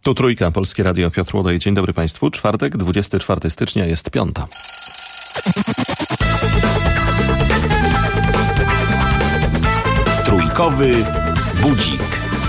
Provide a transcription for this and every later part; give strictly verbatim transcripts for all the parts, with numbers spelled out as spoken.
Tu Trójka, Polskie Radio, Piotr Łodej. Dzień dobry Państwu. Czwartek, dwudziestego czwartego stycznia, jest piąta. Trójkowy budzik.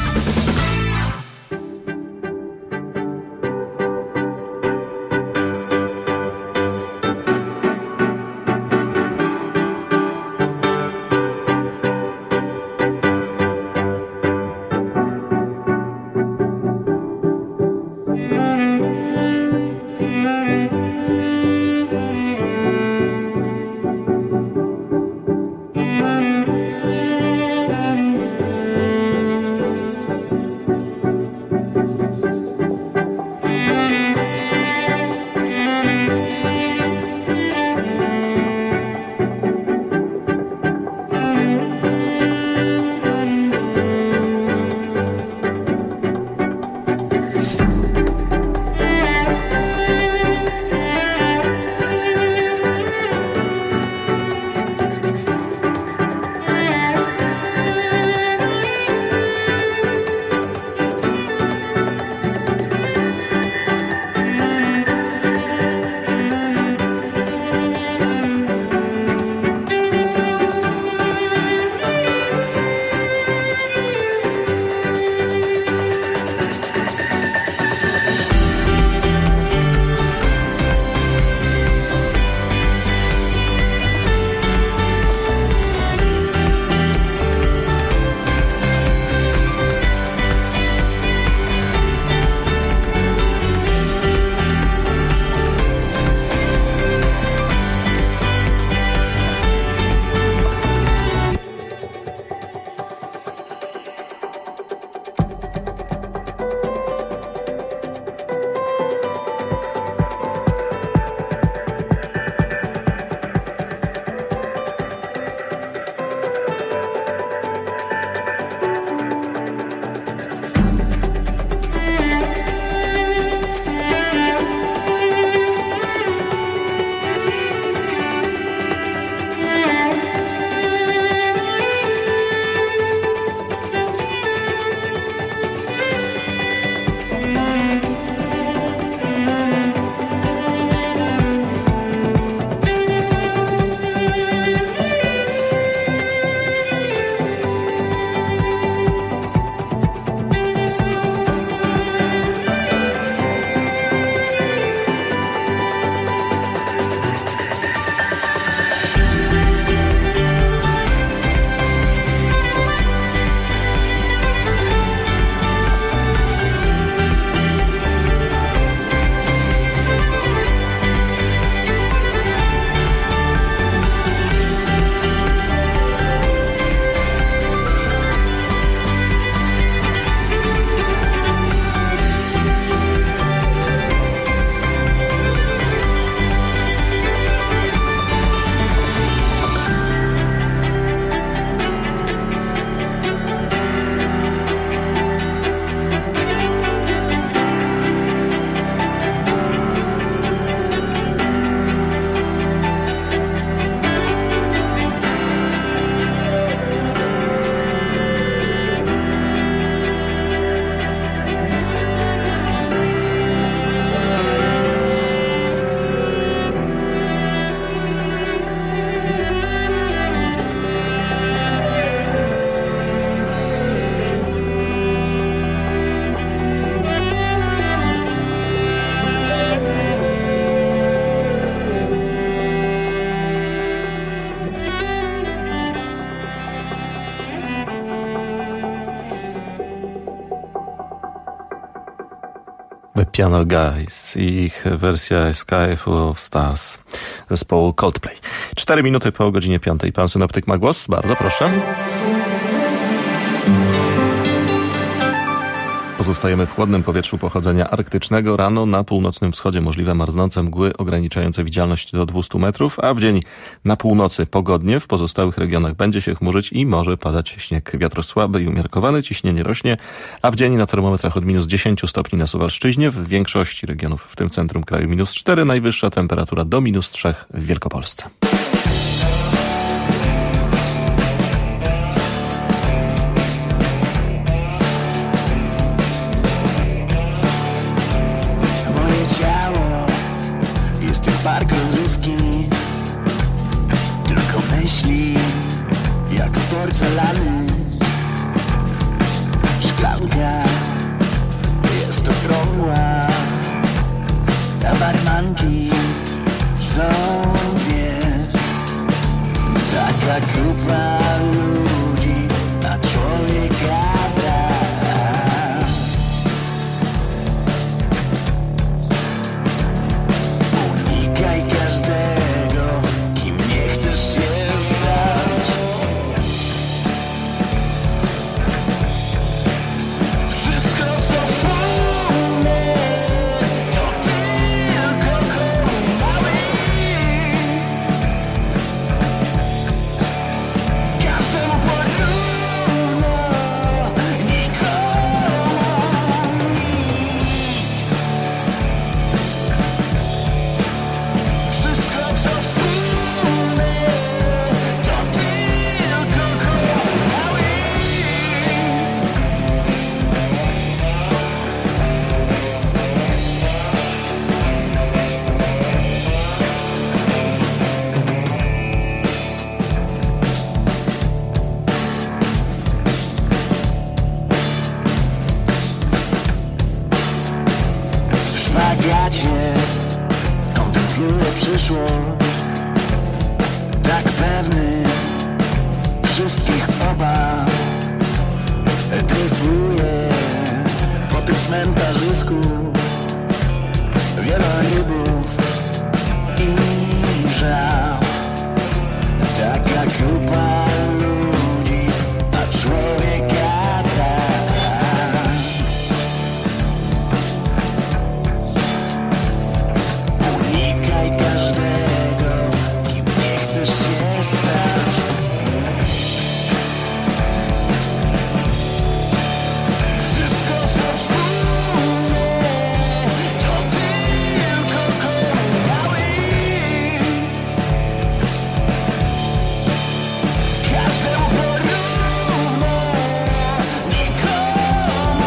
Piano Guys i ich wersja Sky Full of Stars zespołu Coldplay. Cztery minuty po godzinie piątej. Pan synoptyk ma głos. Bardzo proszę. Pozostajemy w chłodnym powietrzu pochodzenia arktycznego. Rano na północnym wschodzie możliwe marznące mgły ograniczające widzialność do dwieście metrów, a w dzień na północy pogodnie. W pozostałych regionach będzie się chmurzyć i może padać śnieg. Wiatr słaby i umiarkowany, ciśnienie rośnie, a w dzień na termometrach od minus dziesięć stopni na Suwalszczyźnie, w większości regionów, w tym centrum kraju minus cztery, najwyższa temperatura do minus trzy w Wielkopolsce. pusty park rozrywki, tylko myśli jak z porcelany. Szklanka jest okrągła, a barmanki są dwie. Taka grupa ludzi na człowieka brak. Unikaj każdego, kim nie chcesz się stać. Wszystko co wspólne to tylko komały. Każdemu porówno, nikomu nikt. Wszystko co wspólne to tylko komały. W szpagacie kontempluję przyszłość, tak pewny wszystkich obaw. Dryfuję po tym cmentarzysku, wielorybów i żał. Taka grupa ludzi na człowieka brak. Unikaj każdego, kim nie chcesz się stać. Wszystko co wspólne to tylko komały. Każdemu porówno, nikomu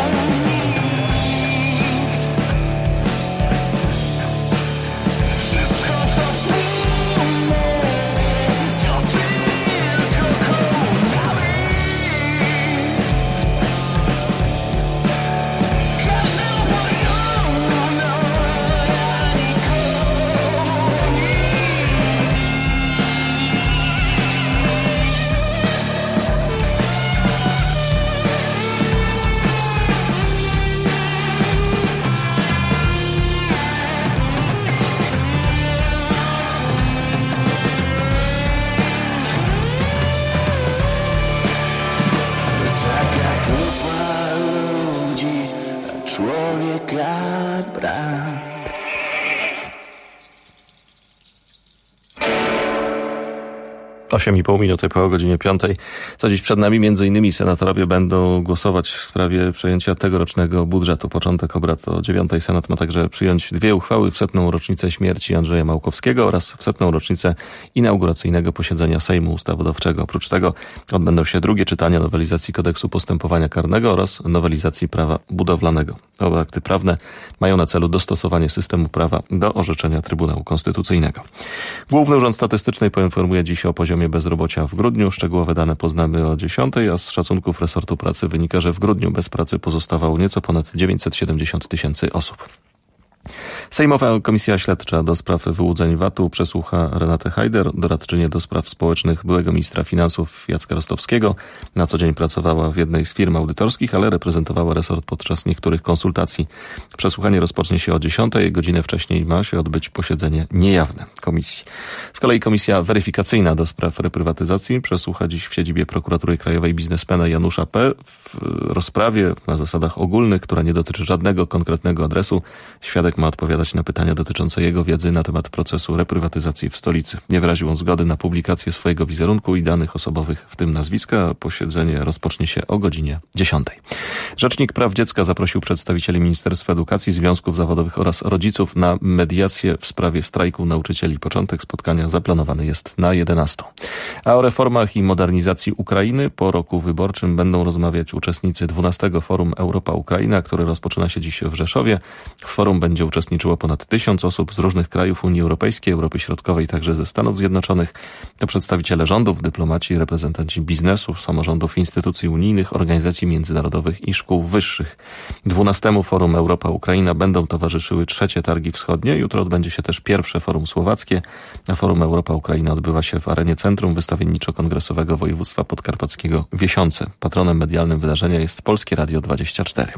nikt. Wszystko co wspólne to tylko komały. Każdemu porówno, a nikomu nikt. Taka grupa ludzi, a człowieka brak. osiem i pół minuty po godzinie piątej. Co dziś przed nami? Między innymi senatorowie będą głosować w sprawie przejęcia tegorocznego budżetu. Początek obrad o dziewiątej. Senat ma także przyjąć dwie uchwały w setną rocznicę śmierci Andrzeja Małkowskiego oraz w setną rocznicę inauguracyjnego posiedzenia Sejmu Ustawodawczego. Oprócz tego odbędą się drugie czytania nowelizacji Kodeksu Postępowania Karnego oraz nowelizacji prawa budowlanego. Oba akty prawne mają na celu dostosowanie systemu prawa do orzeczenia Trybunału Konstytucyjnego. Główny Urząd Statystyczny poinformuje dziś o poziomie bezrobocia w grudniu. Szczegółowe dane poznamy o dziesiątej, a z szacunków resortu pracy wynika, że w grudniu bez pracy pozostawało nieco ponad dziewięćset siedemdziesiąt tysięcy osób. Sejmowa Komisja Śledcza do spraw wyłudzeń V A T-u przesłucha Renatę Hajder, doradczynię do spraw społecznych byłego ministra finansów Jacka Rostowskiego. Na co dzień pracowała w jednej z firm audytorskich, ale reprezentowała resort podczas niektórych konsultacji. Przesłuchanie rozpocznie się o dziesiątej, godzinę wcześniej ma się odbyć posiedzenie niejawne komisji. Z kolei Komisja Weryfikacyjna do spraw reprywatyzacji przesłucha dziś w siedzibie Prokuratury Krajowej biznesmena Janusza P. w rozprawie na zasadach ogólnych, która nie dotyczy żadnego konkretnego adresu. Świadek ma odpowiadać na pytania dotyczące jego wiedzy na temat procesu reprywatyzacji w stolicy. Nie wyraził on zgody na publikację swojego wizerunku i danych osobowych, w tym nazwiska. Posiedzenie rozpocznie się o godzinie dziesiątej. Rzecznik Praw Dziecka zaprosił przedstawicieli Ministerstwa Edukacji, związków zawodowych oraz rodziców na mediację w sprawie strajku nauczycieli. Początek spotkania zaplanowany jest na jedenastą. A o reformach i modernizacji Ukrainy po roku wyborczym będą rozmawiać uczestnicy dwunastego Forum Europa-Ukraina, które rozpoczyna się dziś w Rzeszowie. W forum będzie będzie uczestniczyło ponad tysiąc osób z różnych krajów Unii Europejskiej, Europy Środkowej, także ze Stanów Zjednoczonych. To przedstawiciele rządów, dyplomaci, reprezentanci biznesu, samorządów, instytucji unijnych, organizacji międzynarodowych i szkół wyższych. dwunastemu Forum Europa-Ukraina będą towarzyszyły trzecie targi wschodnie. Jutro odbędzie się też pierwsze Forum Słowackie, a Forum Europa-Ukraina odbywa się w arenie Centrum Wystawienniczo-Kongresowego Województwa Podkarpackiego w Jesiące. Patronem medialnym wydarzenia jest Polskie Radio dwadzieścia cztery.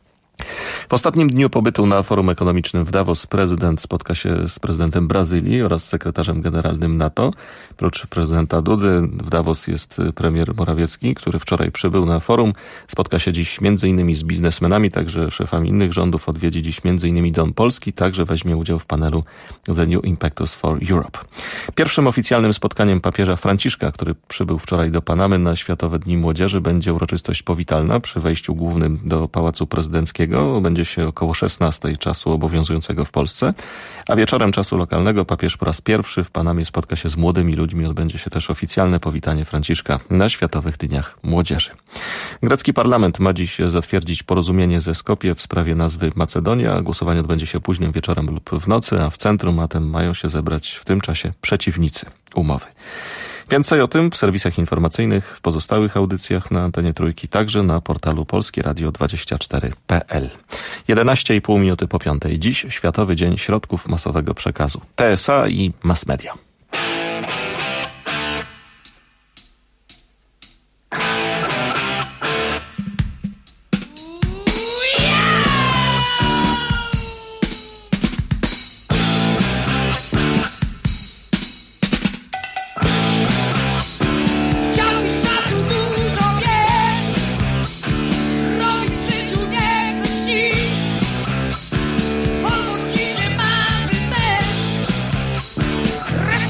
W ostatnim dniu pobytu na Forum Ekonomicznym w Davos prezydent spotka się z prezydentem Brazylii oraz sekretarzem generalnym NATO. Prócz prezydenta Dudy w Davos jest premier Morawiecki, który wczoraj przybył na forum. Spotka się dziś m.in. z biznesmenami, także szefami innych rządów. Odwiedzi dziś m.in. Dom Polski, także weźmie udział w panelu The New Impactors for Europe. Pierwszym oficjalnym spotkaniem papieża Franciszka, który przybył wczoraj do Panamy na Światowe Dni Młodzieży, będzie uroczystość powitalna przy wejściu głównym do Pałacu Prezydenckiego. Będzie się około szesnastej czasu obowiązującego w Polsce, a wieczorem czasu lokalnego papież po raz pierwszy w Panamie spotka się z młodymi ludźmi. Odbędzie się też oficjalne powitanie Franciszka na Światowych Dniach Młodzieży. Grecki parlament ma dziś zatwierdzić porozumienie ze Skopje w sprawie nazwy Macedonia. Głosowanie odbędzie się późnym wieczorem lub w nocy, a w centrum Aten mają się zebrać w tym czasie przeciwnicy umowy. Więcej o tym w serwisach informacyjnych, w pozostałych audycjach na antenie Trójki, także na portalu polskie radio dwadzieścia cztery kropka p l. jedenaście i pół minuty po piątej. Dziś Światowy Dzień Środków Masowego Przekazu. T S A i mass media. Reszta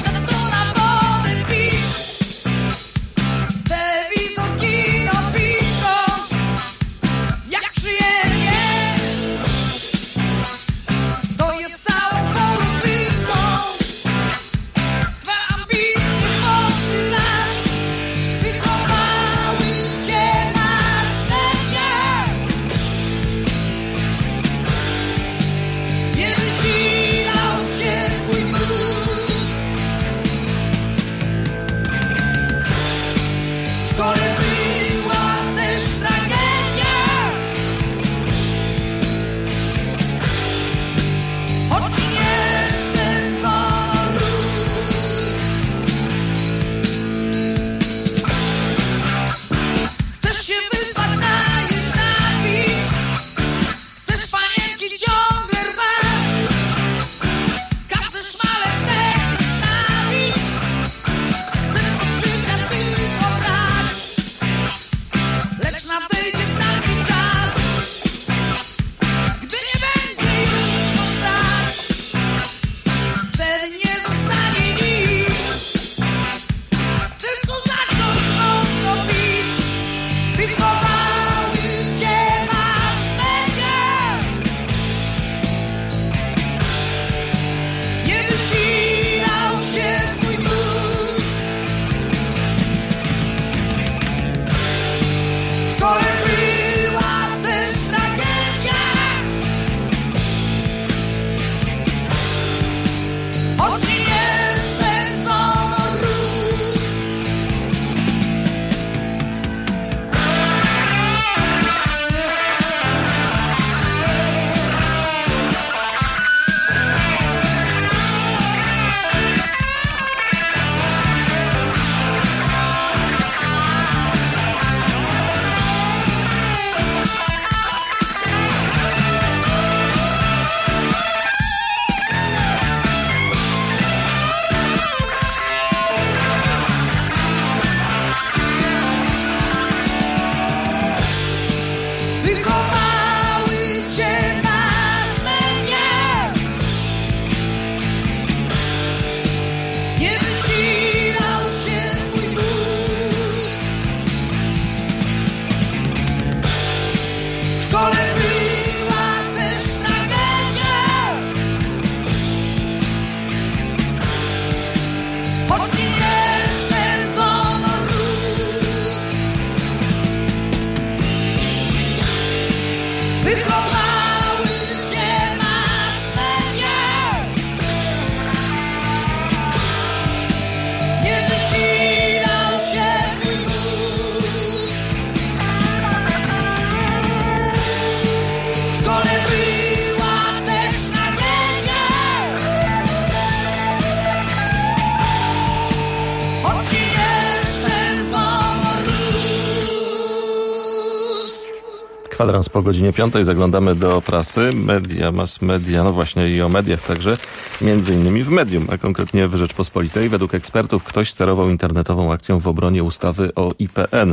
Kwadrans po godzinie piątej. Zaglądamy do prasy. Media, mass media, no właśnie i o mediach także. Między innymi w Medium, a konkretnie w Rzeczpospolitej. Według ekspertów ktoś sterował internetową akcją w obronie ustawy o I P N.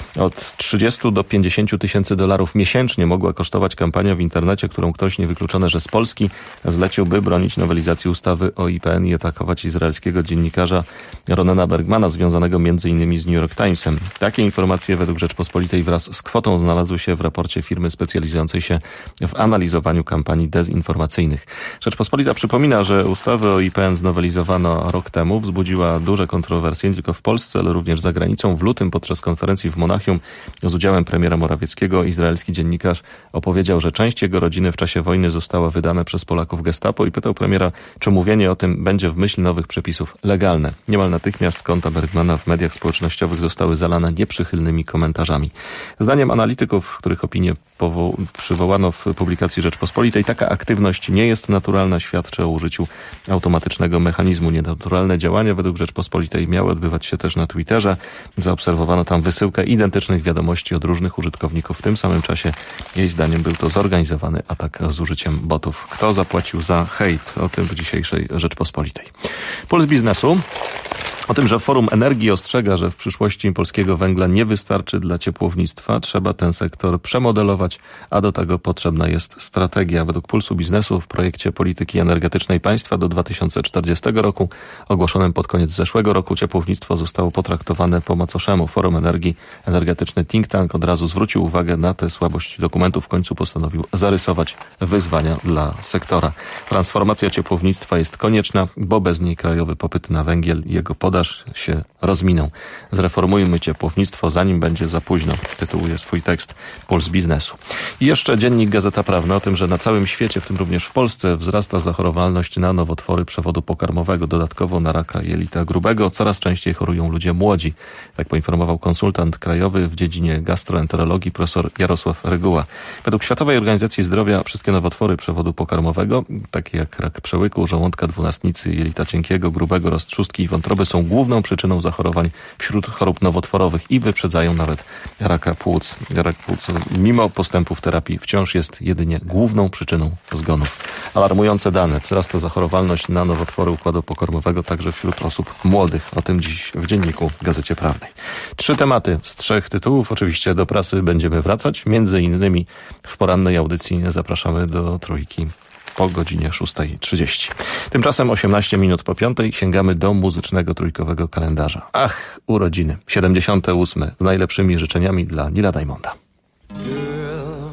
Od trzydziestu do pięćdziesięciu tysięcy dolarów miesięcznie mogła kosztować kampania w internecie, którą ktoś, niewykluczone, że z Polski, zlecił, by bronić nowelizacji ustawy o I P N i atakować izraelskiego dziennikarza Ronena Bergmana, związanego między innymi z New York Timesem. Takie informacje według Rzeczpospolitej wraz z kwotą znalazły się w raporcie firmy specjalizującej się w analizowaniu kampanii dezinformacyjnych. Rzeczpospolita przypomina, że ustawę o I P N znowelizowano rok temu, wzbudziła duże kontrowersje nie tylko w Polsce, ale również za granicą. W lutym podczas konferencji w Monachium z udziałem premiera Morawieckiego izraelski dziennikarz opowiedział, że część jego rodziny w czasie wojny została wydana przez Polaków Gestapo i pytał premiera, czy mówienie o tym będzie w myśl nowych przepisów legalne. Niemal natychmiast konta Bergmana w mediach społecznościowych zostały zalane nieprzychylnymi komentarzami. Zdaniem analityków, których opinię powo- przywołano w publikacji Rzeczpospolitej, taka aktywność nie jest naturalna, świadczy o użyciu automatycznego mechanizmu. Nienaturalne działania według Rzeczpospolitej miały odbywać się też na Twitterze. Zaobserwowano tam wysyłkę identycznych wiadomości od różnych użytkowników. W tym samym czasie, jej zdaniem, był to zorganizowany atak z użyciem botów. Kto zapłacił za hejt? O tym w dzisiejszej Rzeczpospolitej. Puls biznesu. O tym, że Forum Energii ostrzega, że w przyszłości polskiego węgla nie wystarczy dla ciepłownictwa, trzeba ten sektor przemodelować, a do tego potrzebna jest strategia. Według Pulsu Biznesu w projekcie polityki energetycznej państwa do dwa tysiące czterdziestego roku, ogłoszonym pod koniec zeszłego roku, ciepłownictwo zostało potraktowane po macoszemu. Forum Energii, energetyczny think tank, od razu zwrócił uwagę na tę słabość dokumentu. W końcu postanowił zarysować wyzwania dla sektora. Transformacja ciepłownictwa jest konieczna, bo bez niej krajowy popyt na węgiel i jego podaż się rozminą. Zreformujmy ciepłownictwo, zanim będzie za późno, tytułuje swój tekst Puls Biznesu. I jeszcze dziennik Gazeta Prawna o tym, że na całym świecie, w tym również w Polsce, wzrasta zachorowalność na nowotwory przewodu pokarmowego. Dodatkowo na raka jelita grubego coraz częściej chorują ludzie młodzi. Tak poinformował konsultant krajowy w dziedzinie gastroenterologii profesor Jarosław Reguła. Według Światowej Organizacji Zdrowia wszystkie nowotwory przewodu pokarmowego, takie jak rak przełyku, żołądka, dwunastnicy, jelita cienkiego, grubego, roztrzustki i wątroby, są główną przyczyną zachorowań wśród chorób nowotworowych i wyprzedzają nawet raka płuc. Rak płuc, mimo postępów terapii, wciąż jest jedynie główną przyczyną zgonów. Alarmujące dane. Wzrasta zachorowalność na nowotwory układu pokarmowego także wśród osób młodych. O tym dziś w dzienniku Gazecie Prawnej. Trzy tematy z trzech tytułów. Oczywiście do prasy będziemy wracać. Między innymi w porannej audycji zapraszamy do Trójki po godzinie szóstej trzydzieści. Tymczasem osiemnaście minut po piątej sięgamy do muzycznego trójkowego kalendarza. Ach, urodziny. siedemdziesiąte ósme. Z najlepszymi życzeniami dla Nila Diamonda. Girl,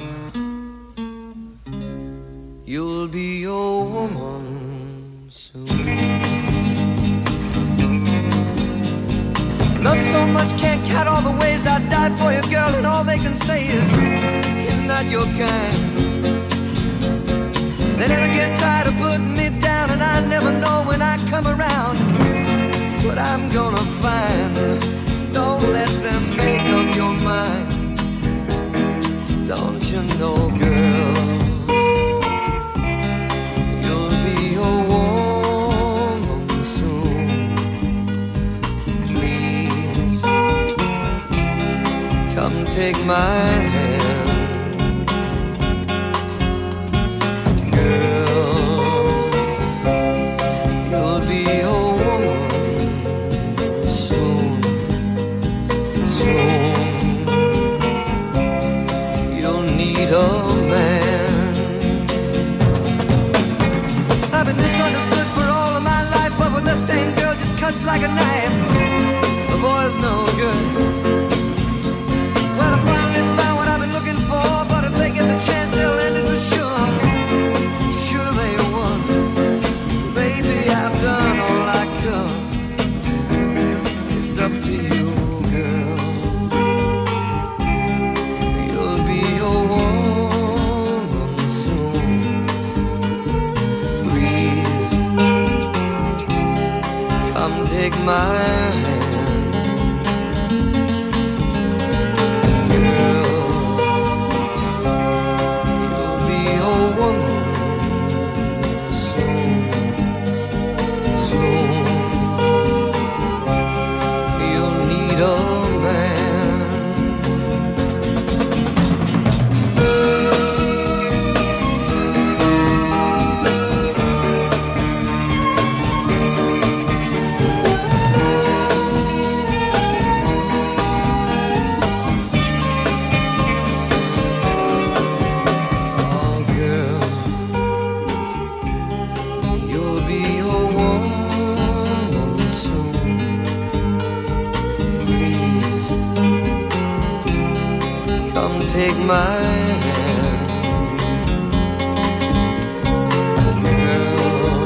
you'll be your woman soon. Love you so much, can't count all the ways I died for you, girl, and all they can say is, he's not your kind. They never get tired of putting me down, and I never know when I come around what I'm gonna find. Don't let them make up your mind. Don't you know, girl, you'll be a woman soon. Please, come take my hand. Like a knife, the boy's no good. Well, I finally found what I've been looking for, but if they get the chance, they'll end it for sure. Sure they won. Baby, I've done all I could. It's up to you, girl. You'll be a woman soon. Please, come take my hand. Girl, you'll be a woman soon. Soon you'll need a man. my hand. Girl,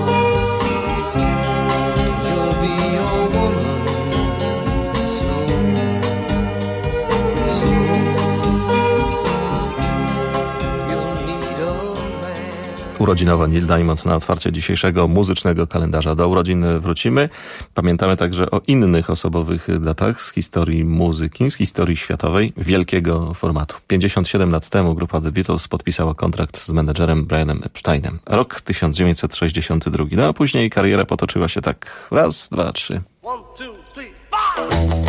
you'll be your woman soon, soon. You'll need a man. Urodzinowo Neil Diamond na otwarcie dzisiejszego muzycznego kalendarza. Do urodzin wrócimy. Pamiętamy także o innych osobowych datach z historii muzyki, z historii światowej, wielkiego formatu. pięćdziesiąt siedem lat temu grupa The Beatles podpisała kontrakt z menedżerem Brianem Epsteinem. Rok tysiąc dziewięćset sześćdziesiąty drugi. No a później kariera potoczyła się tak raz, dwa, trzy. One, two, three, four.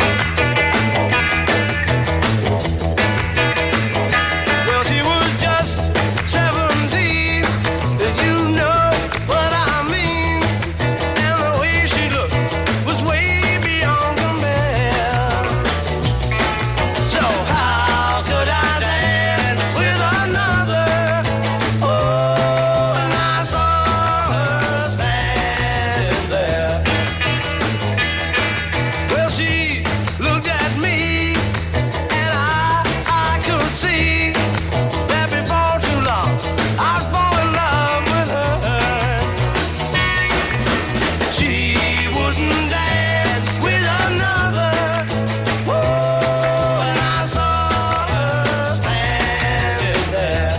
Well, she was just seventeen, if you know what I mean. And the way she looked was way beyond compare. So how could I dance with another? Oh, and I saw her standing there. Well, she looked at me, and I, I could see that before too long I'd fall in love with her. She wouldn't dance with another. Whoa, and I saw her standing there.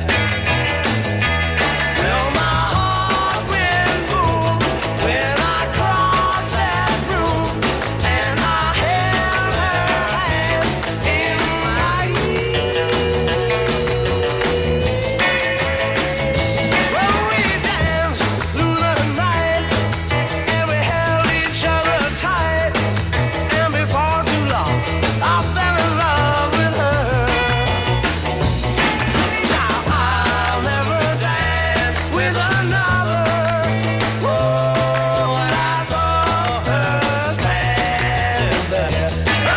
Well, my heart went boom when I crossed that room, and I held her hand in mine. Well, we danced through the night, and we held each other tight, and before too long I fell in love with her. Now I'll never dance with another. Whoa, and I saw her standing there.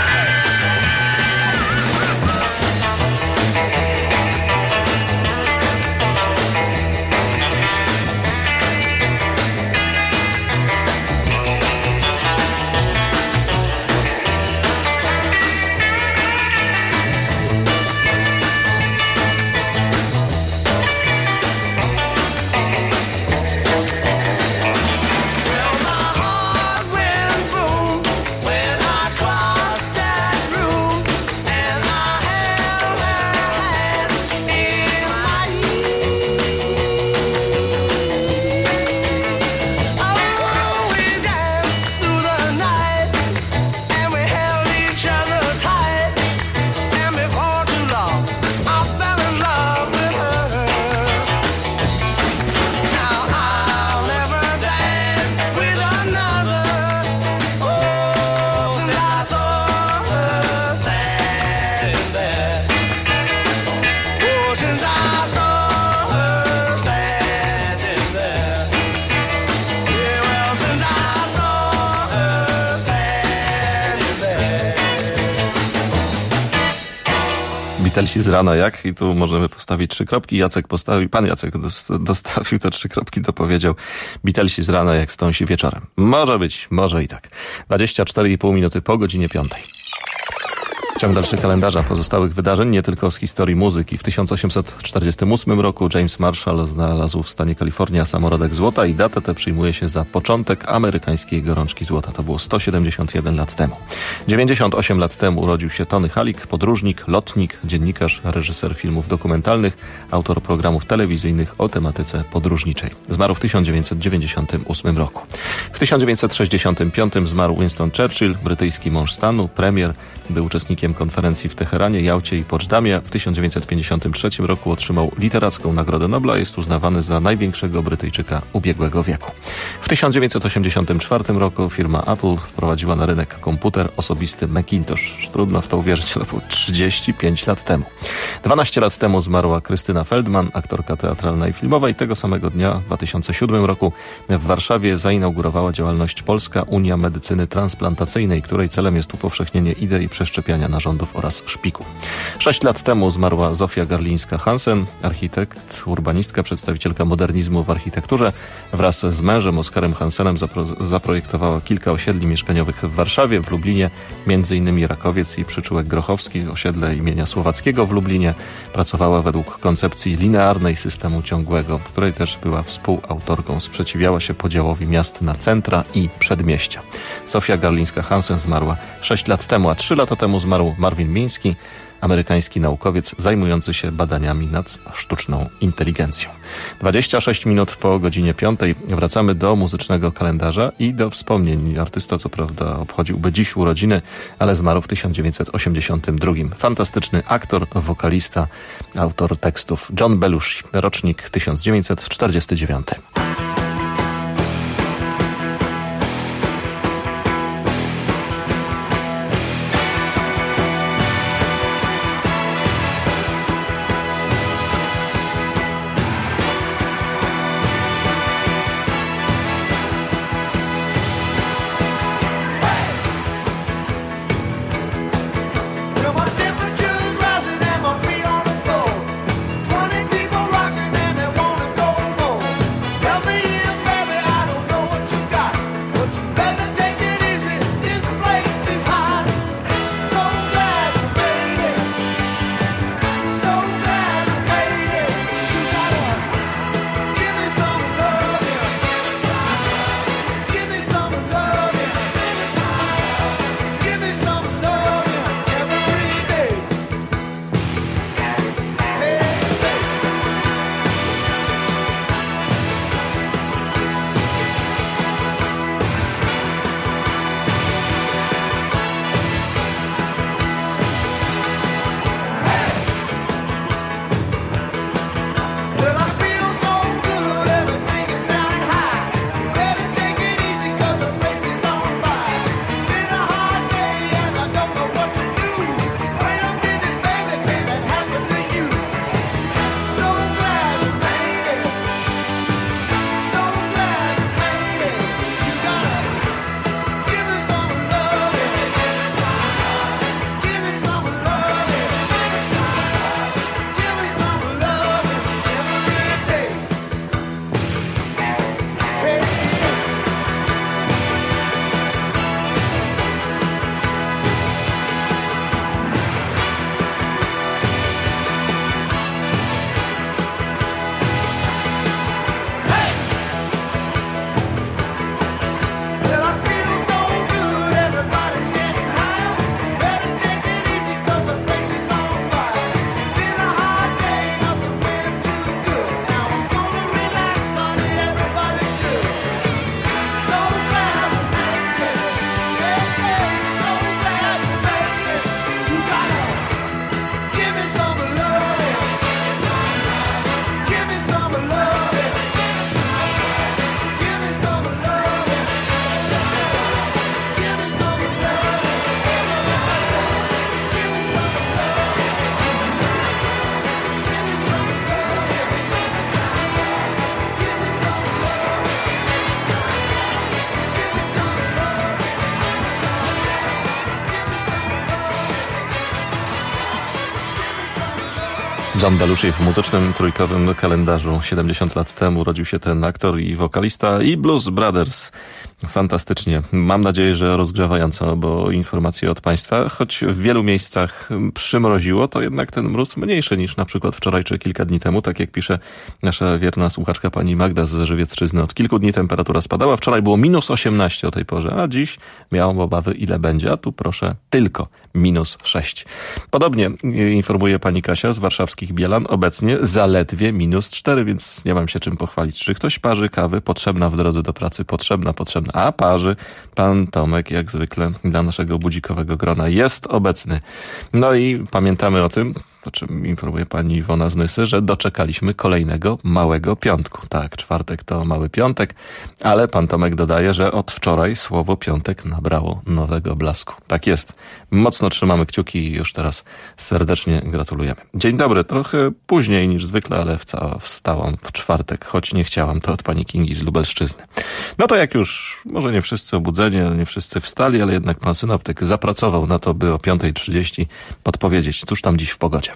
Well, my heart went boom when I crossed that room, and I held her hand in mine. Oh, we danced through the night, and we held each other tight, and before too long I fell in love with her. Now I'll never dance with another. Oh, since I saw her standing there. Oh, since I saw her standing there. Yeah, well, since I saw her standing there. Beatlesi z rana jak? I tu możemy postawić trzy kropki. Jacek postawił, pan Jacek dos- dostawił te trzy kropki, dopowiedział Beatlesi z rana jak stąsi wieczorem. Może być, może i tak. dwadzieścia cztery i pół minuty po godzinie piątej. Ciąg dalszy kalendarza pozostałych wydarzeń, nie tylko z historii muzyki. W tysiąc osiemset czterdziestym ósmym roku James Marshall znalazł w stanie Kalifornia samorodek złota i datę tę przyjmuje się za początek amerykańskiej gorączki złota. To było sto siedemdziesiąt jeden lat temu. dziewięćdziesiąt osiem lat temu urodził się Tony Halik, podróżnik, lotnik, dziennikarz, reżyser filmów dokumentalnych, autor programów telewizyjnych o tematyce podróżniczej. Zmarł w tysiąc dziewięćset dziewięćdziesiątym ósmym roku. W tysiąc dziewięćset sześćdziesiątym piątym zmarł Winston Churchill, brytyjski mąż stanu, premier, był uczestnikiem konferencji w Teheranie, Jałcie i Poczdamie. W tysiąc dziewięćset pięćdziesiątym trzecim roku otrzymał literacką Nagrodę Nobla. Jest uznawany za największego Brytyjczyka ubiegłego wieku. W tysiąc dziewięćset osiemdziesiątym czwartym roku firma Apple wprowadziła na rynek komputer osobisty Macintosh. Trudno w to uwierzyć, ale było trzydzieści pięć lat temu. dwanaście lat temu zmarła Krystyna Feldman, aktorka teatralna i filmowa, i tego samego dnia w dwa tysiące siódmym roku w Warszawie zainaugurowała działalność Polska Unia Medycyny Transplantacyjnej, której celem jest upowszechnienie idei przeszczepiania na narządów oraz szpiku. Sześć lat temu zmarła Zofia Garlińska-Hansen, architekt, urbanistka, przedstawicielka modernizmu w architekturze. Wraz z mężem Oskarem Hansenem zapro- zaprojektowała kilka osiedli mieszkaniowych w Warszawie, w Lublinie, między innymi Rakowiec i Przyczółek Grochowski, osiedle imienia Słowackiego w Lublinie. Pracowała według koncepcji linearnej systemu ciągłego, której też była współautorką. Sprzeciwiała się podziałowi miast na centra i przedmieścia. Zofia Garlińska-Hansen zmarła sześć lat temu, a trzy lata temu zmarł Marvin Miński, amerykański naukowiec zajmujący się badaniami nad sztuczną inteligencją. dwadzieścia sześć minut po godzinie piątej wracamy do muzycznego kalendarza i do wspomnień. Artysta co prawda obchodziłby dziś urodziny, ale zmarł w tysiąc dziewięćset osiemdziesiątym drugim. Fantastyczny aktor, wokalista, autor tekstów John Belushi, rocznik tysiąc dziewięćset czterdziesty dziewiąty. John Belushi w muzycznym trójkowym kalendarzu. siedemdziesiąt lat temu urodził się ten aktor i wokalista i Blues Brothers. Fantastycznie. Mam nadzieję, że rozgrzewająco, bo informacje od Państwa, choć w wielu miejscach przymroziło, to jednak ten mróz mniejszy niż na przykład wczoraj czy kilka dni temu. Tak jak pisze nasza wierna słuchaczka pani Magda z Żywiecczyzny. Od kilku dni temperatura spadała. Wczoraj było minus osiemnaście o tej porze, a dziś miałam obawy ile będzie, a tu proszę tylko minus sześć. Podobnie informuje pani Kasia z warszawskich Bielan. Obecnie zaledwie minus cztery, więc nie mam się czym pochwalić. Czy ktoś parzy kawy? Potrzebna w drodze do pracy. Potrzebna, potrzebna. A parzy pan Tomek, jak zwykle dla naszego budzikowego grona jest obecny. No i pamiętamy o tym, o czym informuje pani Iwona z Nysy, że doczekaliśmy kolejnego małego piątku. Tak, czwartek to mały piątek, ale pan Tomek dodaje, że od wczoraj słowo piątek nabrało nowego blasku. Tak jest. Mocno trzymamy kciuki i już teraz serdecznie gratulujemy. Dzień dobry, trochę później niż zwykle, ale wca- wstałam w czwartek, choć nie chciałam, to od pani Kingi z Lubelszczyzny. No to jak już, może nie wszyscy obudzeni, nie wszyscy wstali, ale jednak pan synoptyk zapracował na to, by o piąta trzydzieści podpowiedzieć, cóż tam dziś w pogodzie.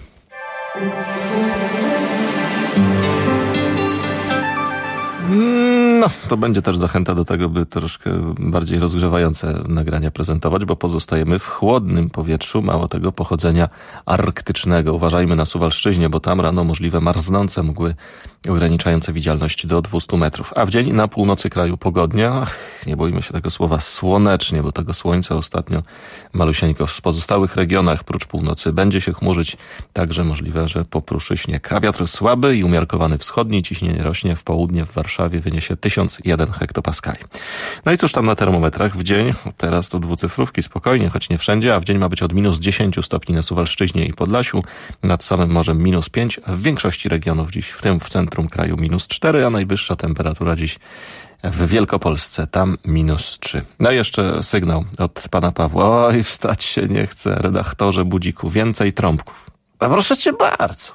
No, to będzie też zachęta do tego, by troszkę bardziej rozgrzewające nagrania prezentować, bo pozostajemy w chłodnym powietrzu, mało tego pochodzenia arktycznego. Uważajmy na Suwalszczyźnie, bo tam rano możliwe marznące mgły ograniczające widzialność do dwustu metrów. A w dzień na północy kraju pogodnie, ach, nie bójmy się tego słowa, słonecznie, bo tego słońca ostatnio malusieńko. W pozostałych regionach prócz północy będzie się chmurzyć, także możliwe, że popruszy śnieg. A wiatr słaby i umiarkowany wschodni, ciśnienie rośnie, w południe w Warszawie wyniesie tysiąc jeden hektopaskali. No i cóż tam na termometrach? W dzień, teraz to dwucyfrówki, spokojnie, choć nie wszędzie, a w dzień ma być od minus dziesięć stopni na Suwalszczyźnie i Podlasiu, nad samym morzem minus pięć, w większości regionów dziś, w tym w centrum kraju minus cztery, a najwyższa temperatura dziś w Wielkopolsce, tam minus trzy. No i jeszcze sygnał od pana Pawła. Oj, wstać się nie chce, redaktorze Budziku, więcej trąbków. A proszę cię bardzo.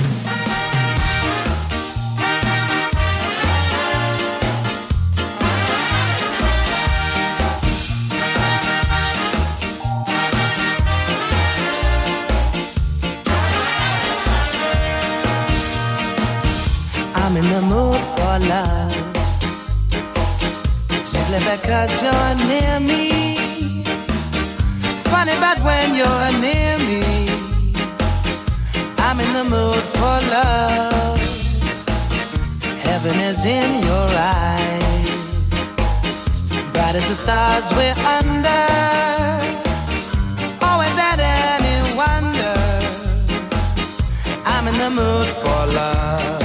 I'm in the mood for love, simply because you're near me. Funny, but when you're near me, I'm in the mood for love. Heaven is in your eyes, bright as the stars we're under, always at any wonder. I'm in the mood for love.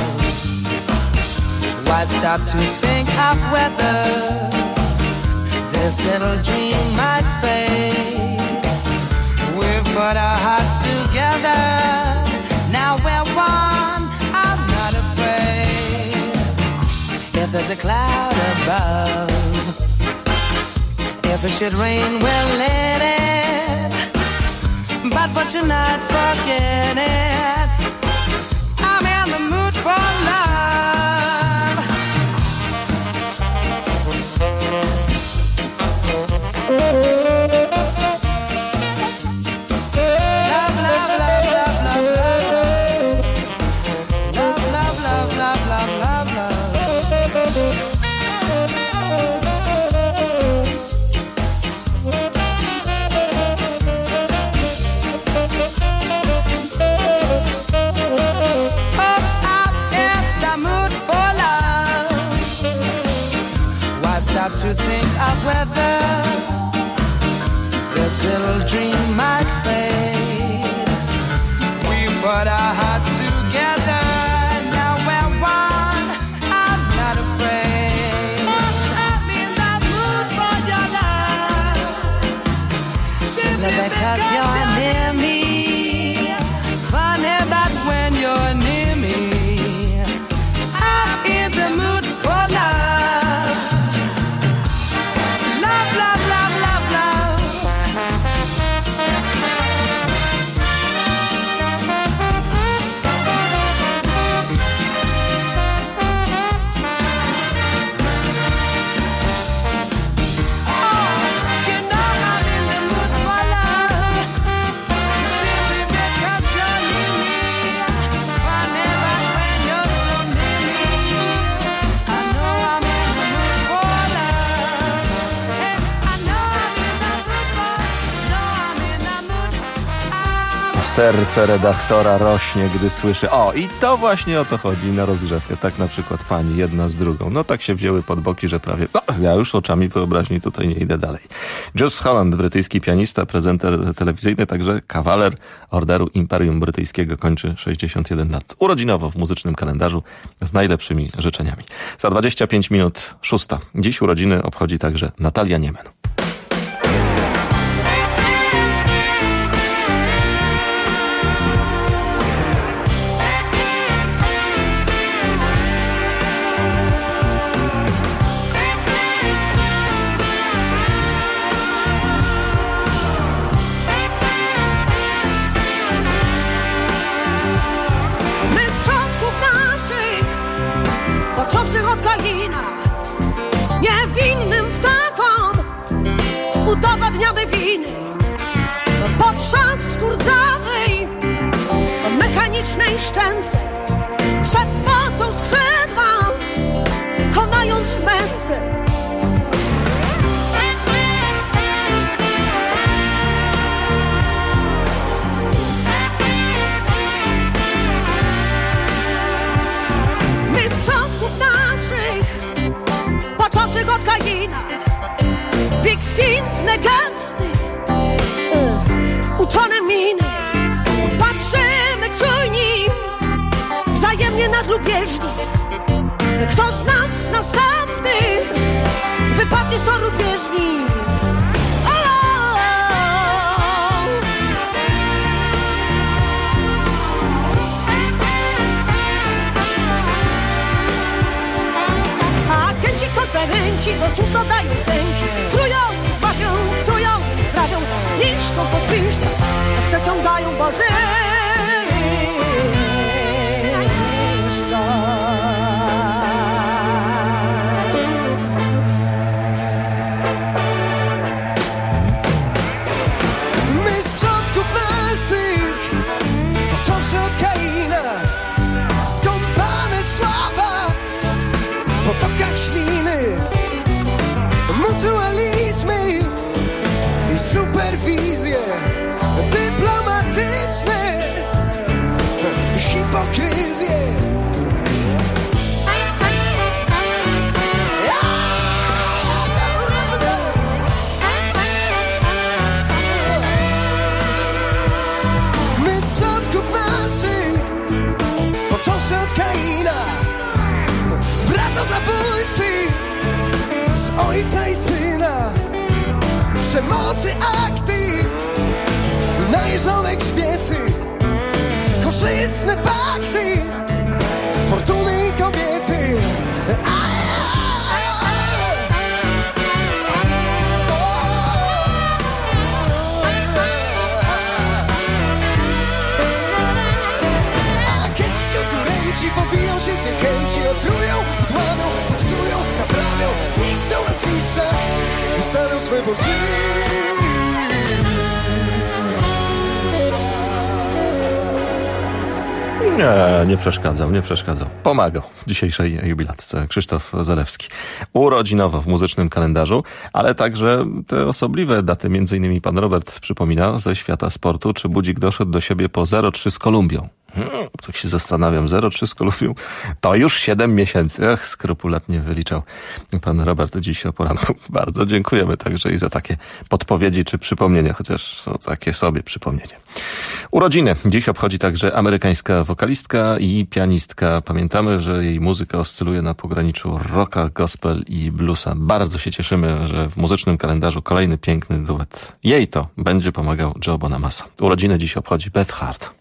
Why stop to think of whether this little dream might fade? We've put our hearts together, now we're one, I'm not afraid. If there's a cloud above, if it should rain, we'll let it. But for tonight, forget it. I'm in the mood for love. To think of whether this little dream might fade. We put our hearts together, now we're one, I'm not afraid. I'm in the mood for your love, simply because you're near me. Funny, but when you're near me, I'm in the mood for love. Serce redaktora rośnie, gdy słyszy. O, i to właśnie o to chodzi na rozgrzewkę. Tak na przykład pani, jedna z drugą. No tak się wzięły pod boki, że prawie... No, ja już oczami wyobraźni tutaj nie idę dalej. Josh Holland, brytyjski pianista, prezenter telewizyjny, także kawaler Orderu Imperium Brytyjskiego, kończy sześćdziesiąt jeden lat. Urodzinowo w muzycznym kalendarzu z najlepszymi życzeniami. Za dwadzieścia pięć minut szósta. Dziś urodziny obchodzi także Natalia Niemen. trzasku rdzawej, mechanicznej szczęce, trzepocą skrzydła, konając w męce. My z przodków naszych, począwszy od Kaina, wykwintne gesty, uczone miny, patrzymy czujni, wzajemnie nadlubieżni. Kto z nas następny wypadnie z toru bieżni? Agenci, konferenci do słów dodają chęci, trują, bawią, psują, prawią, niszczą pod kliszczą, przeciągają bożyszcza. My z przodków naszych, począwszy od Kaina, skąpane sława w potokach śliny, mutualizmy i superwizje dyplomatyczne, hipokryzje. My z przodków naszych, począwszy od Kaina, bratozabójcy z ojca i syna, przemocy akty, najeżone grzbiety, korzystne pakty, fortuny i kobiety. Agenci, konkurenci pobiją się z niechęci, otrują, podłamią, popsują, naprawią, zniszczą nas w liściach, ustawią swe bożyny. Nie, nie przeszkadzał, nie przeszkadzał. Pomagał w dzisiejszej jubilatce Krzysztof Zalewski. Urodzinowo w muzycznym kalendarzu, ale także te osobliwe daty, między innymi pan Robert przypomina ze świata sportu, czy Budzik doszedł do siebie po zero trzy z Kolumbią. Hmm, tak się zastanawiam, zero trzy z Kolumbią, to już siedem miesięcy. Ach, skrupulatnie wyliczał pan Robert dziś o poranku. Bardzo dziękujemy także i za takie podpowiedzi czy przypomnienia, chociaż są takie sobie przypomnienia. Urodziny dziś obchodzi także amerykańska wokalistka i pianistka. Pamiętamy, że jej muzyka oscyluje na pograniczu rocka, gospel i bluesa. Bardzo się cieszymy, że w muzycznym kalendarzu kolejny piękny duet. Jej to będzie pomagał Joe Bonamassa. Urodziny dziś obchodzi Beth Hart.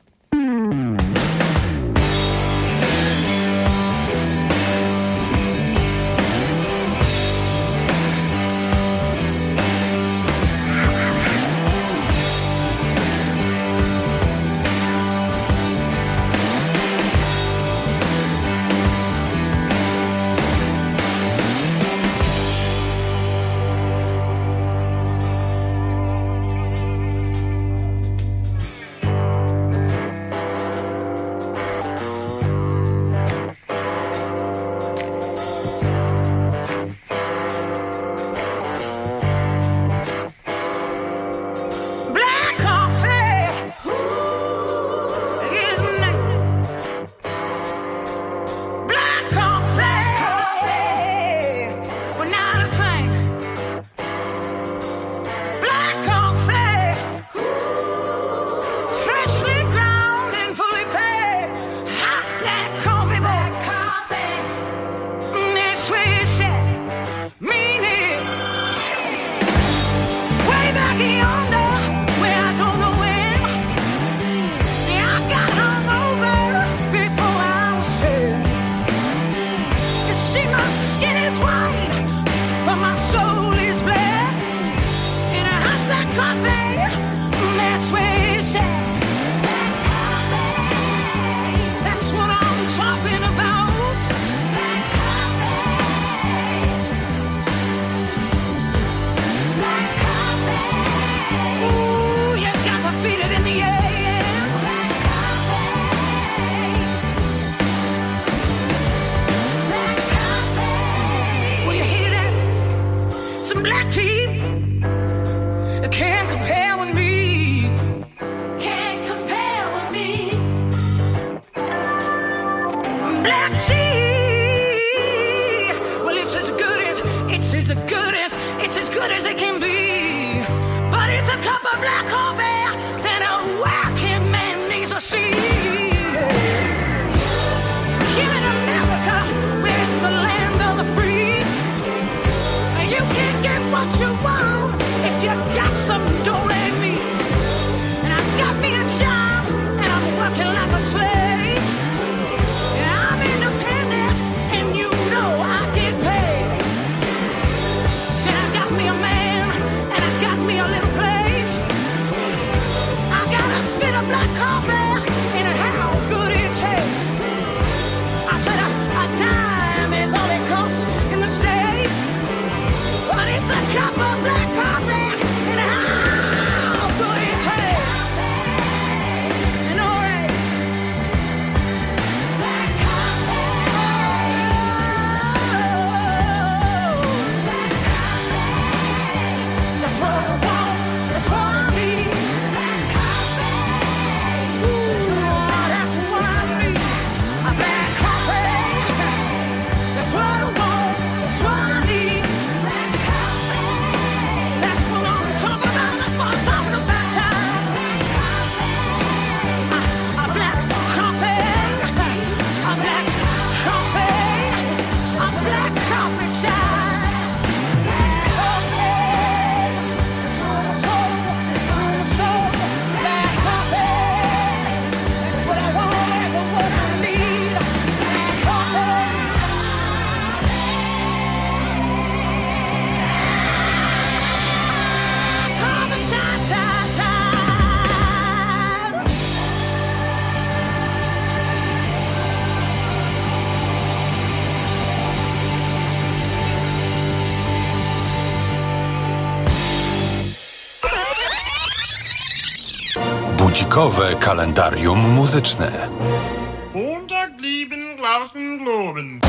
Budzikowe kalendarium muzyczne. Montag lieben Glauben globen.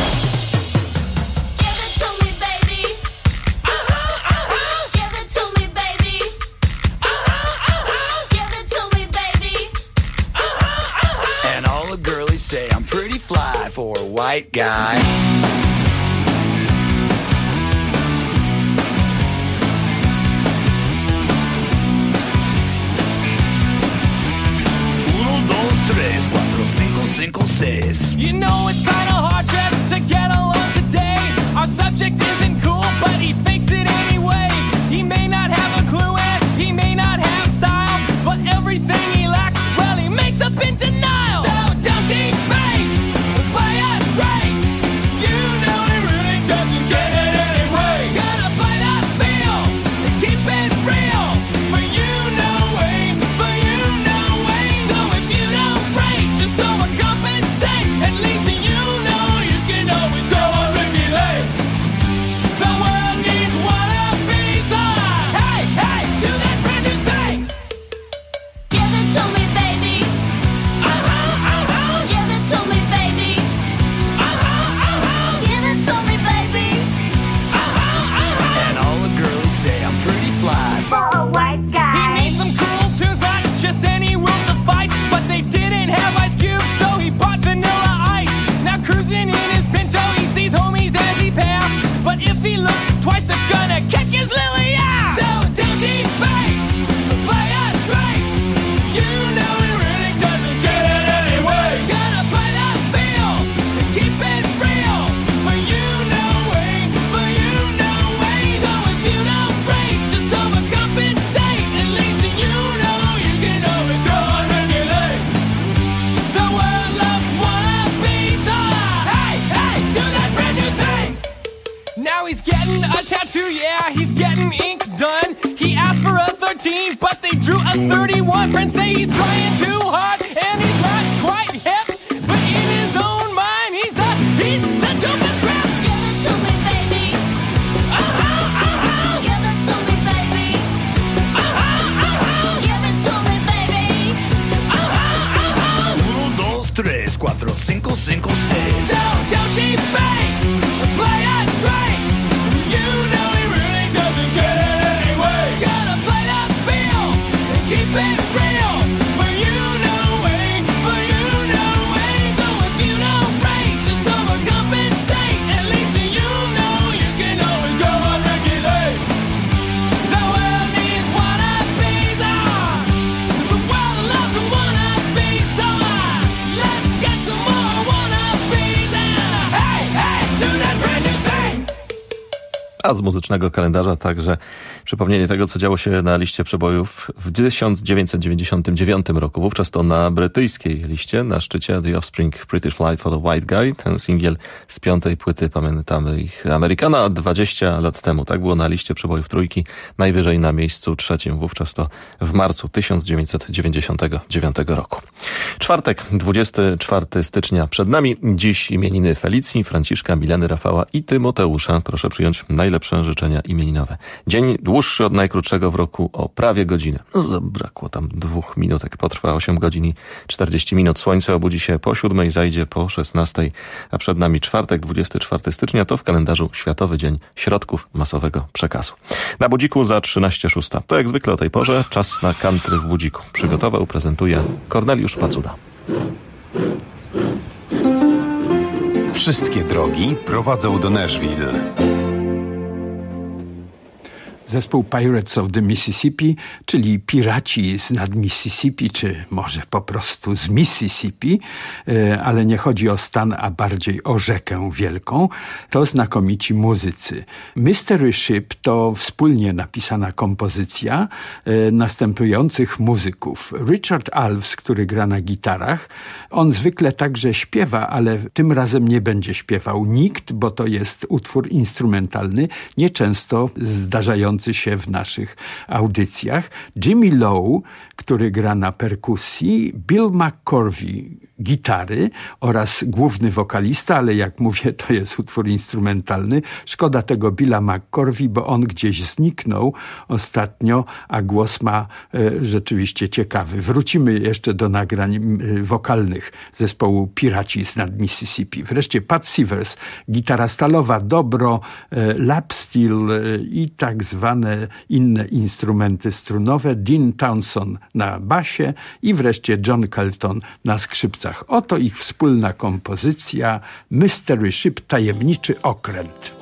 Say I'm pretty fly for a white guy. Uno, dos, tres, cuatro, cinco, cinco, seis. You know it's kinda hard just to get along today. Our subject isn't cool, but he thinks it anyway. He may not have a clue and he may not have style, but everything he lacks, well, he makes up in denial. So don't debate, play us straight. You know he really doesn't get it anyway. Gotta play that feel and keep it real. For you know way, for you know way. So if you don't break, just overcompensate. At least you know you can always go on Ricky Lake. The world needs one of these. Hey, hey, do that brand new thing. Give it to me, baby. Uh-huh, uh-huh. Give it to me, baby. Uh-huh, uh-huh. Give it to me, baby. Uh-huh, uh-huh. And all the girls say I'm pretty fly. For a white guy. He needs some cool tunes, not just any rules to fight. But they didn't have Ice Cube, so he bought Vanilla Ice. Now cruising in his Pinto, he sees homies as he passed. But if he looks twice, they're gonna kick his lily ass. So don't debate, play us straight. You know he really doesn't get it anyway. Gotta play that feel and keep it real. For you know way, for you know way. So if you don't break, just overcompensate. At least you know you can always go on regulate. The world loves wannabes. Hey, hey, do that brand new thing. Now he's getting a tattoo, yeah, he's getting ink done. He asked for a thirteen, but they drew a thirty-one. Friends say he's trying too hard, and he's not quite hip. But in his own mind, he's the, he's the dopest rap. Give it to me, baby. Uh-huh, uh-huh, Give it to me, baby. uh-huh, uh-huh, Give it to me, baby. uh-huh, uh-huh. Uno, dos, tres, cuatro, cinco, cinco, seis. So don't debate, play us straight. You know he really doesn't get it anyway. Gotta play that feel and keep it real. For you know way, for you know way. So if you don't break, just overcompensate. At least you know you can always go on regulate. The world needs wannabes. Ah, the world loves wannabes. So ah, let's get some more wannabes. And hey, hey, do that brand new thing. A z muzycznego kalendarza także przypomnienie tego, co działo się na liście przebojów w tysiąc dziewięćset dziewięćdziesiątym dziewiątym roku. Wówczas to na brytyjskiej liście, na szczycie The Offspring Pretty Fly for the White Guy. Ten singiel z piątej płyty, pamiętamy ich, Amerykana dwadzieścia lat temu. Tak było na liście przebojów trójki, najwyżej na miejscu trzecim. Wówczas to w marcu tysiąc dziewięćset dziewięćdziesiątego dziewiątego roku. Czwartek, dwudziestego czwartego stycznia przed nami. Dziś imieniny Felicji, Franciszka, Mileny, Rafała i Tymoteusza. Proszę przyjąć najlepsze życzenia imieninowe. Dzień dłuższy od najkrótszego w roku o prawie godzinę. No, zabrakło tam dwóch minutek. Potrwa osiem godzin i czterdzieści minut. Słońce obudzi się po siódmej, zajdzie po szesnastej, a przed nami czwartek, dwudziestego czwartego stycznia, to w kalendarzu Światowy Dzień Środków Masowego Przekazu. Na budziku za trzynaście szósta. To jak zwykle o tej porze czas na country w budziku. Przygotował, prezentuje Korneliusz Pacuda. Wszystkie drogi prowadzą do Nashville. Zespół Pirates of the Mississippi, czyli piraci z nad Mississippi, czy może po prostu z Mississippi, ale nie chodzi o stan, a bardziej o rzekę wielką, to znakomici muzycy. Mystery Ship to wspólnie napisana kompozycja następujących muzyków. Richard Alves, który gra na gitarach, on zwykle także śpiewa, ale tym razem nie będzie śpiewał nikt, bo to jest utwór instrumentalny, nieczęsto zdarzający pojawiający się w naszych audycjach. Jimmy Lowe, który gra na perkusji, Bill McCorvey, gitary oraz główny wokalista, ale jak mówię, to jest utwór instrumentalny. Szkoda tego Billa McCorvey, bo on gdzieś zniknął ostatnio, a głos ma e, rzeczywiście ciekawy. Wrócimy jeszcze do nagrań e, wokalnych zespołu Piraci z nad Mississippi. Wreszcie Pat Severs, gitara stalowa, dobro, e, lap steel e, i tak zwane inne instrumenty strunowe. Dean Townsend na basie i wreszcie John Kelton na skrzypcach. Oto ich wspólna kompozycja Mystery Ship, tajemniczy okręt.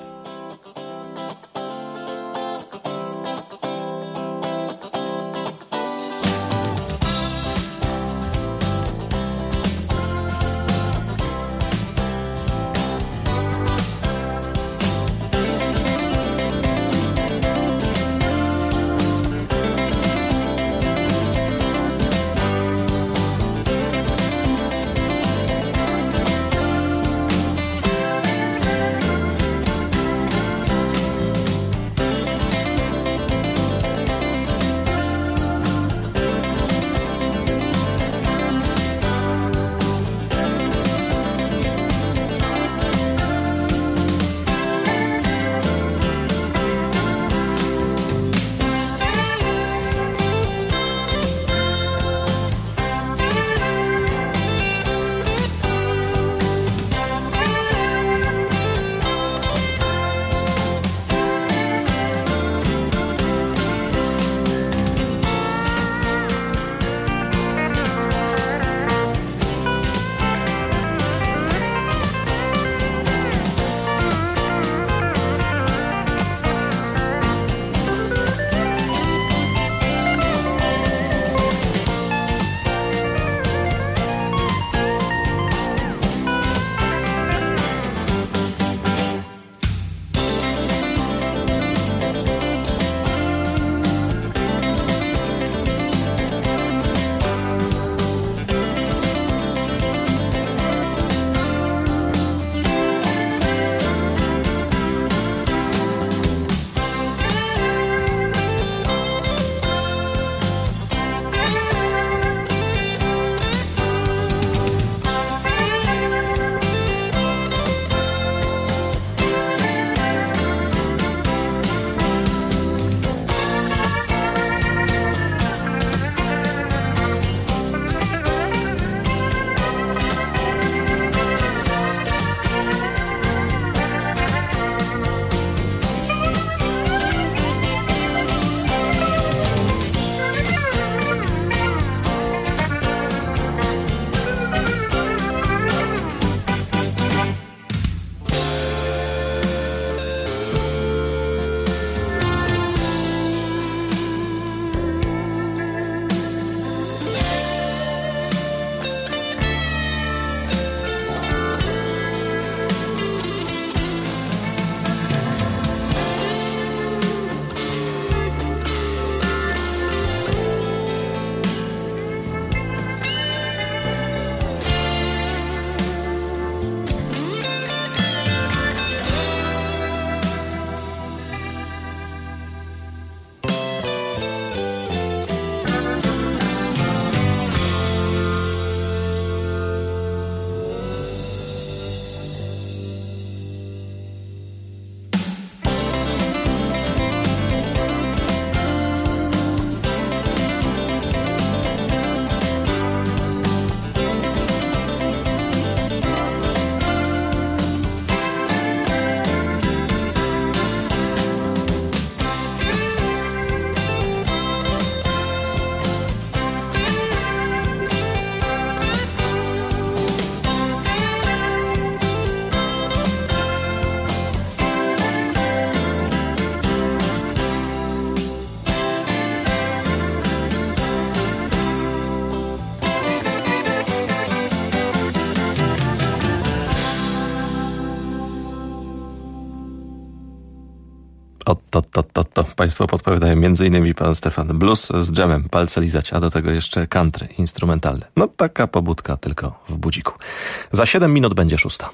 O, to, to, to, to. Państwo podpowiadają między innymi pan Stefan. Blues z dżemem, palce lizać, a do tego jeszcze country instrumentalne. No taka pobudka tylko w budziku. Za siedem minut będzie szósta.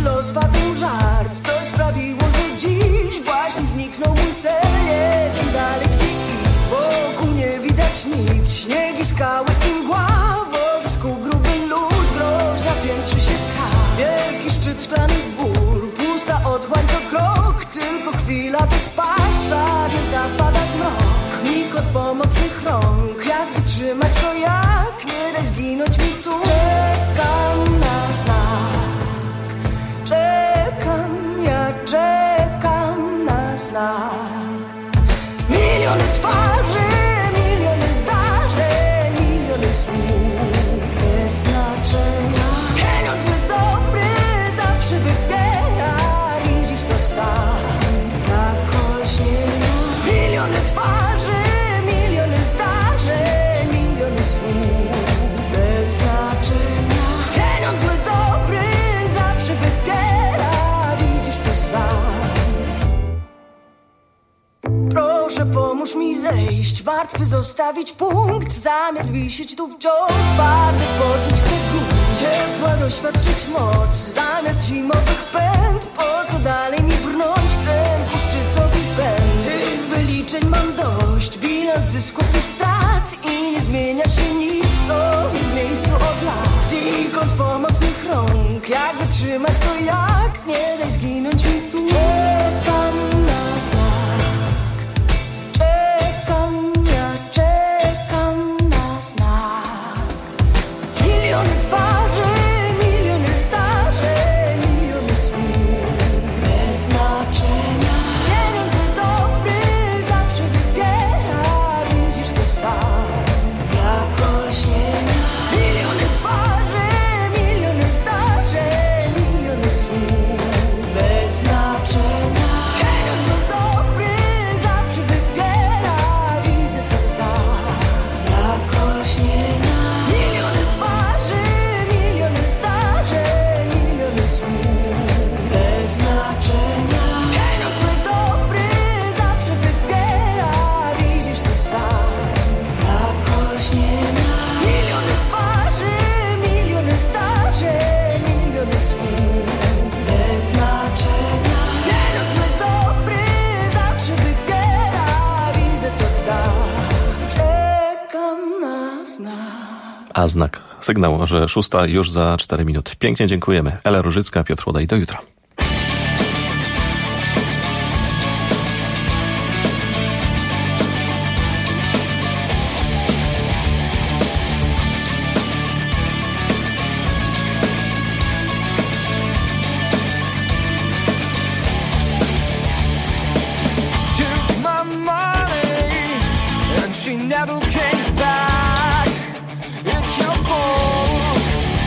los fatum żart. Coś sprawiło, że dziś właśnie zniknął mój cel. Nie wiem dalej gdzie iść, wokół nie widać nic. Śniegi, skały i mgła, wody skół, gruby lód. Groźna piętrzy się ka, wielki szczyt szklanych gór. Pusta otchłań co krok, tylko chwila by spaść. Czarny zapada zmrok, znik od pomocnych rąk. Jak wytrzymać to jak, nie daj zginąć mi tu. Czekam na znak, czekam, ja czekam na znak. Miliony twarzy, miliony zdarzeń, miliony słów bez znaczenia. Pieniądz my dobry zawsze wybiera, widzisz to sam, jak olśnienia. Miliony twarzy, miliony zdarzeń, miliony słów bez znaczenia. Pieniądz my dobry zawsze wybiera, widzisz to sam. Proszę, pomóż mi zejść, martwy zostawić punkt. Zamiast wisieć tu wciąż, twardy poczuć ten głód. Ciepła doświadczyć moc, zamiast zimowych pęd. Po co dalej mi brnąć w ten ku szczytowi pęd? Tych wyliczeń mam dość, bilans zysków i strat. I nie zmienia się nic, stoi w miejscu od lat. Znikąd pomocnych rąk, jak wytrzymać to jak, nie daj zginąć mi tu. Czekam na znak, czekam, ja czekam na znak. Miliony twarzy, miliony zdarzeń, miliony słów bez znaczenia. Pieniądz dobry zawsze wybiera, widzisz to sam, jak olśnienia. Miliony twarzy, miliony zdarzeń, miliony słów bez znaczenia. Pieniądz dobry zawsze wybiera, widzę to tak, jak olśnienia. Miliony twarzy, miliony zdarzeń, miliony słów bez znaczenia. Pieniądz dobry zawsze wybiera, widzisz to sam, jak olśnienia. Miliony twarzy, miliony zdarzeń, miliony słów bez znaczenia. Pieniądz dobry zawsze wybiera, widzę to tak, czekam na znak. A znak, sygnał, że szósta już za cztery minuty. Pięknie dziękujemy. Ela Różycka, Piotr Łodaj. Do jutra. Took my money and she never came back. It's your fault.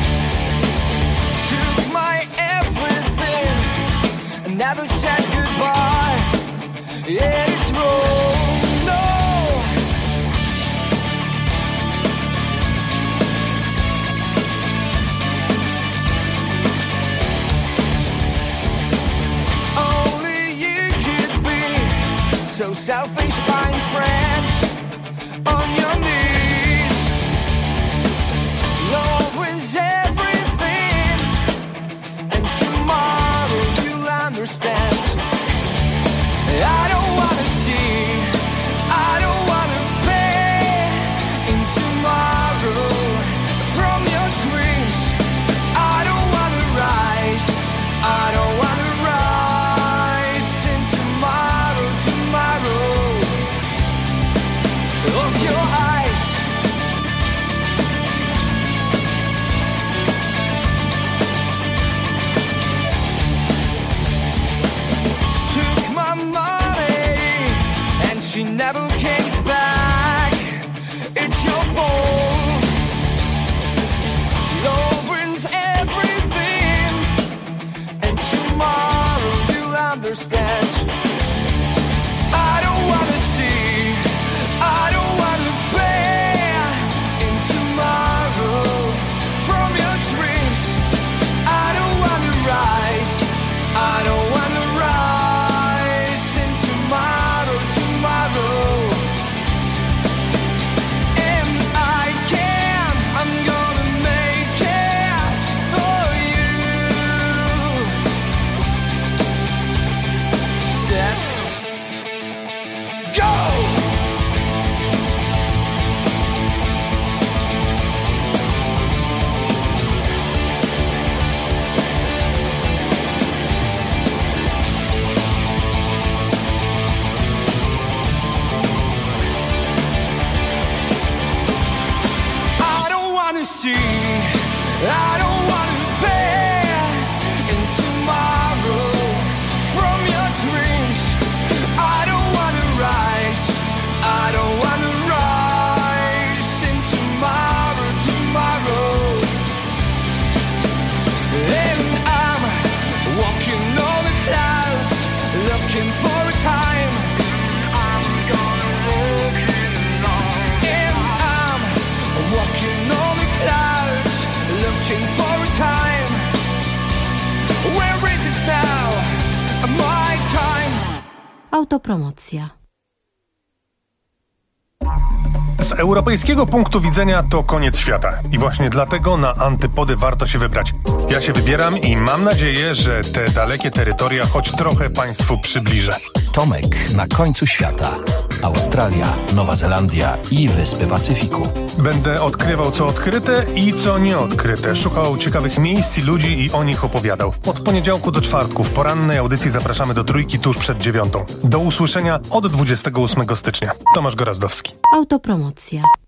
Took my everything and never said goodbye. Yeah, it's wrong. No. Only you could be so selfish, buying friends on your knees. Love wins everything, and tomorrow you'll understand. I don't wanna see, I don't wanna pay in tomorrow from your dreams. I don't wanna rise, I don't wanna rise in tomorrow, tomorrow of your eyes. Took my money and she never came back. It's your fault. Love wins everything, and tomorrow you'll understand. I don't wanna see, I don't wanna bear in tomorrow from your dreams. I don't wanna rise, I don't wanna rise in tomorrow, tomorrow. And I can, I'm gonna make it for you. my time. Autopromocja. Z europejskiego punktu widzenia to koniec świata i właśnie dlatego na antypody warto się wybrać. Ja się wybieram i mam nadzieję, że te dalekie terytoria choć trochę Państwu przybliżę. Tomek na końcu świata. Australia, Nowa Zelandia i Wyspy Pacyfiku. Będę odkrywał co odkryte i co nieodkryte. Szukał ciekawych miejsc i ludzi i o nich opowiadał. Od poniedziałku do czwartku w porannej audycji zapraszamy do trójki tuż przed dziewiątą. Do usłyszenia od dwudziestego ósmego stycznia. Tomasz Gorazdowski. Autopromocja.